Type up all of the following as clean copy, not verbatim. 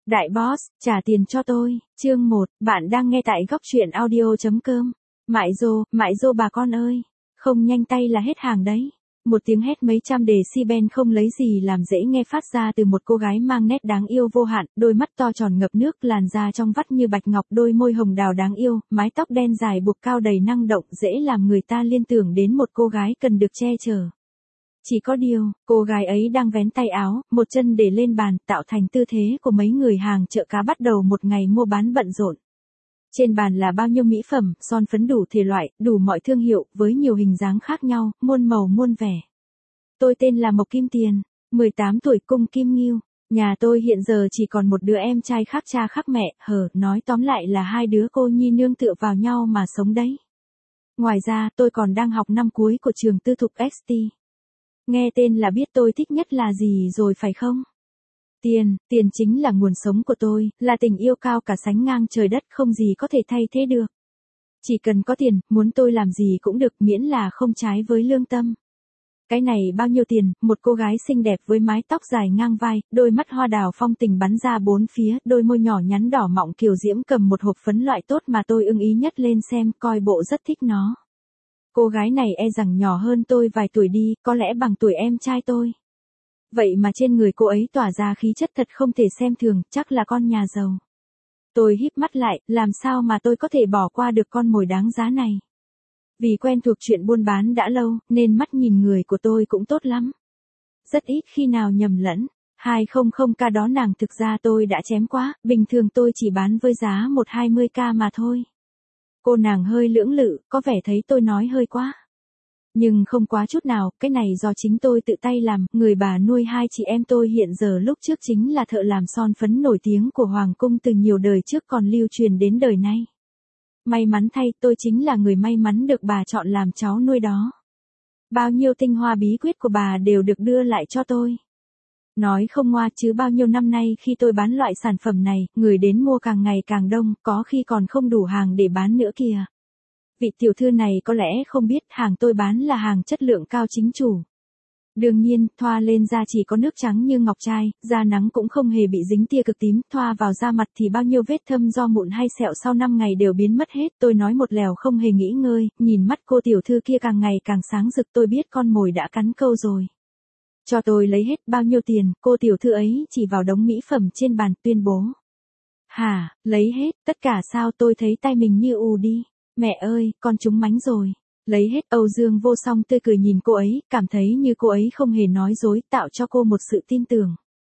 Đại boss, trả tiền cho tôi. Chương 1, bạn đang nghe tại góc truyện audio.com. Mại dô bà con ơi. Không nhanh tay là hết hàng đấy. Một tiếng hét mấy trăm decibel không lấy gì làm dễ nghe phát ra từ một cô gái mang nét đáng yêu vô hạn, đôi mắt to tròn ngập nước, làn da trong vắt như bạch ngọc, đôi môi hồng đào đáng yêu, mái tóc đen dài buộc cao đầy năng động, dễ làm người ta liên tưởng đến một cô gái cần được che chở. Chỉ có điều, cô gái ấy đang vén tay áo, một chân để lên bàn, tạo thành tư thế của mấy người hàng chợ cá bắt đầu một ngày mua bán bận rộn. Trên bàn là bao nhiêu mỹ phẩm, son phấn đủ thể loại, đủ mọi thương hiệu, với nhiều hình dáng khác nhau, muôn màu muôn vẻ. Tôi tên là Mộc Kim Tiền, 18 tuổi, cung Kim Ngưu. Nhà tôi hiện giờ chỉ còn một đứa em trai khác cha khác mẹ, nói tóm lại là hai đứa cô nhi nương tựa vào nhau mà sống đấy. Ngoài ra, tôi còn đang học năm cuối của trường tư thục XT. Nghe tên là biết tôi thích nhất là gì rồi phải không? Tiền chính là nguồn sống của tôi, là tình yêu cao cả sánh ngang trời đất, không gì có thể thay thế được. Chỉ cần có tiền, muốn tôi làm gì cũng được, miễn là không trái với lương tâm. Cái này bao nhiêu tiền? Một cô gái xinh đẹp với mái tóc dài ngang vai, đôi mắt hoa đào phong tình bắn ra bốn phía, đôi môi nhỏ nhắn đỏ mọng kiều diễm cầm một hộp phấn loại tốt mà tôi ưng ý nhất lên xem, coi bộ rất thích nó. Cô gái này e rằng nhỏ hơn tôi vài tuổi đi, có lẽ bằng tuổi em trai tôi. Vậy mà trên người cô ấy tỏa ra khí chất thật không thể xem thường, chắc là con nhà giàu. Tôi híp mắt lại, làm sao mà tôi có thể bỏ qua được con mồi đáng giá này. Vì quen thuộc chuyện buôn bán đã lâu, nên mắt nhìn người của tôi cũng tốt lắm. Rất ít khi nào nhầm lẫn. 200k đó nàng thực ra tôi đã chém quá, bình thường tôi chỉ bán với giá 120k mà thôi. Cô nàng hơi lưỡng lự, có vẻ thấy tôi nói hơi quá. Nhưng không quá chút nào, cái này do chính tôi tự tay làm, người bà nuôi hai chị em tôi hiện giờ lúc trước chính là thợ làm son phấn nổi tiếng của Hoàng cung từ nhiều đời trước còn lưu truyền đến đời nay. May mắn thay, tôi chính là người may mắn được bà chọn làm cháu nuôi đó. Bao nhiêu tinh hoa bí quyết của bà đều được đưa lại cho tôi. Nói không ngoa chứ bao nhiêu năm nay khi tôi bán loại sản phẩm này, người đến mua càng ngày càng đông, có khi còn không đủ hàng để bán nữa kìa. Vị tiểu thư này có lẽ không biết hàng tôi bán là hàng chất lượng cao chính chủ. Đương nhiên, thoa lên da chỉ có nước trắng như ngọc trai, da nắng cũng không hề bị dính tia cực tím, thoa vào da mặt thì bao nhiêu vết thâm do mụn hay sẹo sau 5 ngày đều biến mất hết. Tôi nói một lèo không hề nghĩ ngơi, nhìn mắt cô tiểu thư kia càng ngày càng sáng rực, tôi biết con mồi đã cắn câu rồi. Cho tôi lấy hết. Bao nhiêu tiền? Cô tiểu thư ấy chỉ vào đống mỹ phẩm trên bàn tuyên bố. Hả, lấy hết, tất cả sao? Tôi thấy tay mình như ù đi. Mẹ ơi, con trúng mánh rồi. Lấy hết. Âu Dương Vô Song tươi cười nhìn cô ấy, cảm thấy như cô ấy không hề nói dối, tạo cho cô một sự tin tưởng.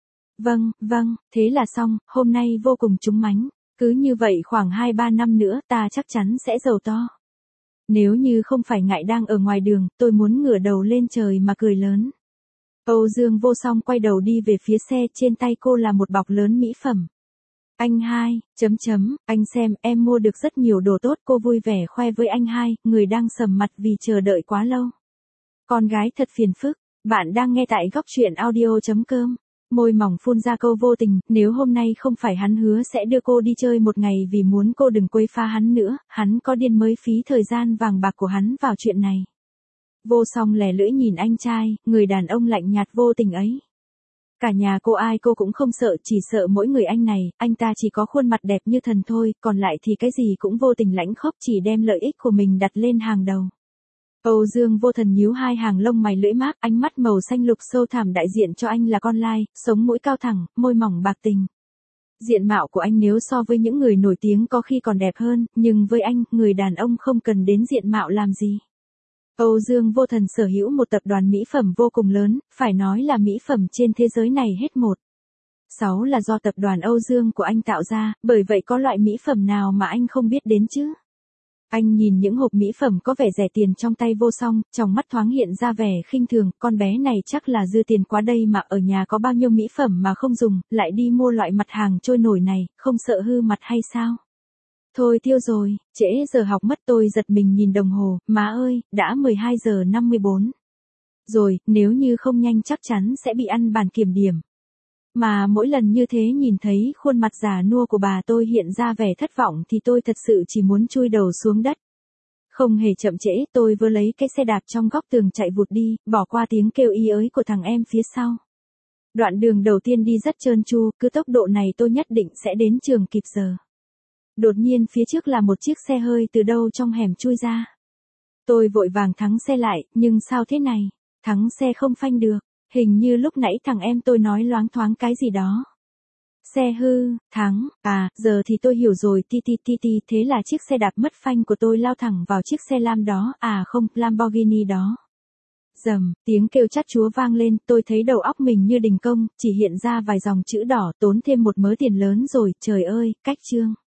Vâng, thế là xong, hôm nay vô cùng trúng mánh. Cứ như vậy khoảng 2-3 năm nữa ta chắc chắn sẽ giàu to. Nếu như không phải ngại đang ở ngoài đường, tôi muốn ngửa đầu lên trời mà cười lớn. Âu Dương Vô Song quay đầu đi về phía xe, trên tay cô là một bọc lớn mỹ phẩm. Anh hai, anh xem, em mua được rất nhiều đồ tốt, cô vui vẻ khoe với anh hai, người đang sầm mặt vì chờ đợi quá lâu. Con gái thật phiền phức, bạn đang nghe tại góc truyện audio.com. Môi mỏng phun ra câu vô tình, nếu hôm nay không phải hắn hứa sẽ đưa cô đi chơi một ngày vì muốn cô đừng quấy phá hắn nữa, hắn có điên mới phí thời gian vàng bạc của hắn vào chuyện này. Vô Song lè lưỡi nhìn anh trai, người đàn ông lạnh nhạt vô tình ấy. Cả nhà cô ai cô cũng không sợ, chỉ sợ mỗi người anh này, anh ta chỉ có khuôn mặt đẹp như thần thôi, còn lại thì cái gì cũng vô tình lãnh khóc, chỉ đem lợi ích của mình đặt lên hàng đầu. Âu Dương Vô Thần nhíu hai hàng lông mày lưỡi mác, ánh mắt màu xanh lục sâu thẳm đại diện cho anh là con lai, sống mũi cao thẳng, môi mỏng bạc tình. Diện mạo của anh nếu so với những người nổi tiếng có khi còn đẹp hơn, nhưng với anh, người đàn ông không cần đến diện mạo làm gì. Âu Dương Vô Thần sở hữu một tập đoàn mỹ phẩm vô cùng lớn, phải nói là mỹ phẩm trên thế giới này hết một. 6 là do tập đoàn Âu Dương của anh tạo ra, bởi vậy có loại mỹ phẩm nào mà anh không biết đến chứ? Anh nhìn những hộp mỹ phẩm có vẻ rẻ tiền trong tay Vô Song, trong mắt thoáng hiện ra vẻ khinh thường, con bé này chắc là dư tiền quá đây mà, ở nhà có bao nhiêu mỹ phẩm mà không dùng, lại đi mua loại mặt hàng trôi nổi này, không sợ hư mặt hay sao? Thôi tiêu rồi, trễ giờ học mất. Tôi giật mình nhìn đồng hồ, má ơi, đã 12 giờ 54. Rồi, nếu như không nhanh chắc chắn sẽ bị ăn bàn kiểm điểm. Mà mỗi lần như thế nhìn thấy khuôn mặt già nua của bà tôi hiện ra vẻ thất vọng thì tôi thật sự chỉ muốn chui đầu xuống đất. Không hề chậm trễ, tôi vừa lấy cái xe đạp trong góc tường chạy vụt đi, bỏ qua tiếng kêu y ới của thằng em phía sau. Đoạn đường đầu tiên đi rất trơn tru, cứ tốc độ này tôi nhất định sẽ đến trường kịp giờ. Đột nhiên phía trước là một chiếc xe hơi từ đâu trong hẻm chui ra. Tôi vội vàng thắng xe lại, nhưng sao thế này? Thắng xe không phanh được, hình như lúc nãy thằng em tôi nói loáng thoáng cái gì đó. Xe hư, thắng, giờ thì tôi hiểu rồi, thế là chiếc xe đạp mất phanh của tôi lao thẳng vào chiếc xe lam đó, không, Lamborghini đó. Rầm, tiếng kêu chát chúa vang lên, tôi thấy đầu óc mình như đình công, chỉ hiện ra vài dòng chữ đỏ, tốn thêm một mớ tiền lớn rồi, trời ơi, cách chương.